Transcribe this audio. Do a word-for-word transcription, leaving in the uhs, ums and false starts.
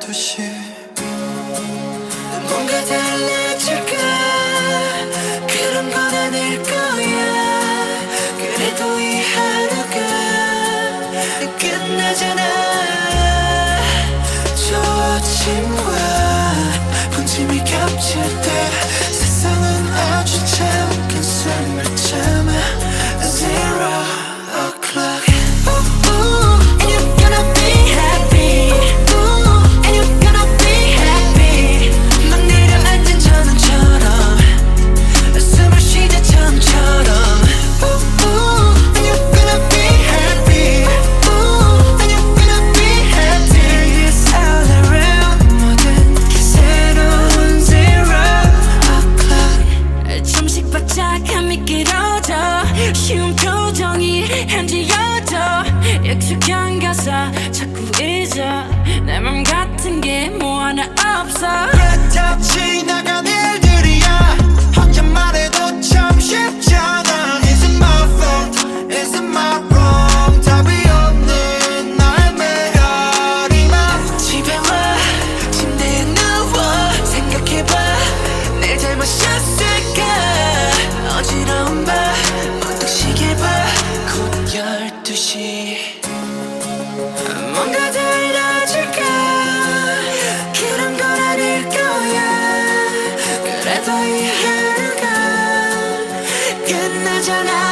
열두 시 뭔가 달라질까 그런 건 아닐 거야. 그래도 이 하루가 끝나잖아. 저 아침과 분침이 겹칠 때 세상은 아주 잠깐 숨을 참아. Zero o'clock. 쉬운 표정이 현지여져 익숙한 가사 자꾸 잊어. 내 맘 같은 게 뭐 하나 없어. 다 지나간 일들이야. 혼자 말해도 참 쉽잖아. Is it my fault? Is it my wrong? 답이 없는 나의 메아리만. 집에 와 침대에 누워 생각해봐. 내 잘못이었을까. 어지러운 밤 시계 봐 곧 열두 시. 뭔가 달라질까 그런 건 아닐 거야. 그래도 이 하루가 끝나잖아.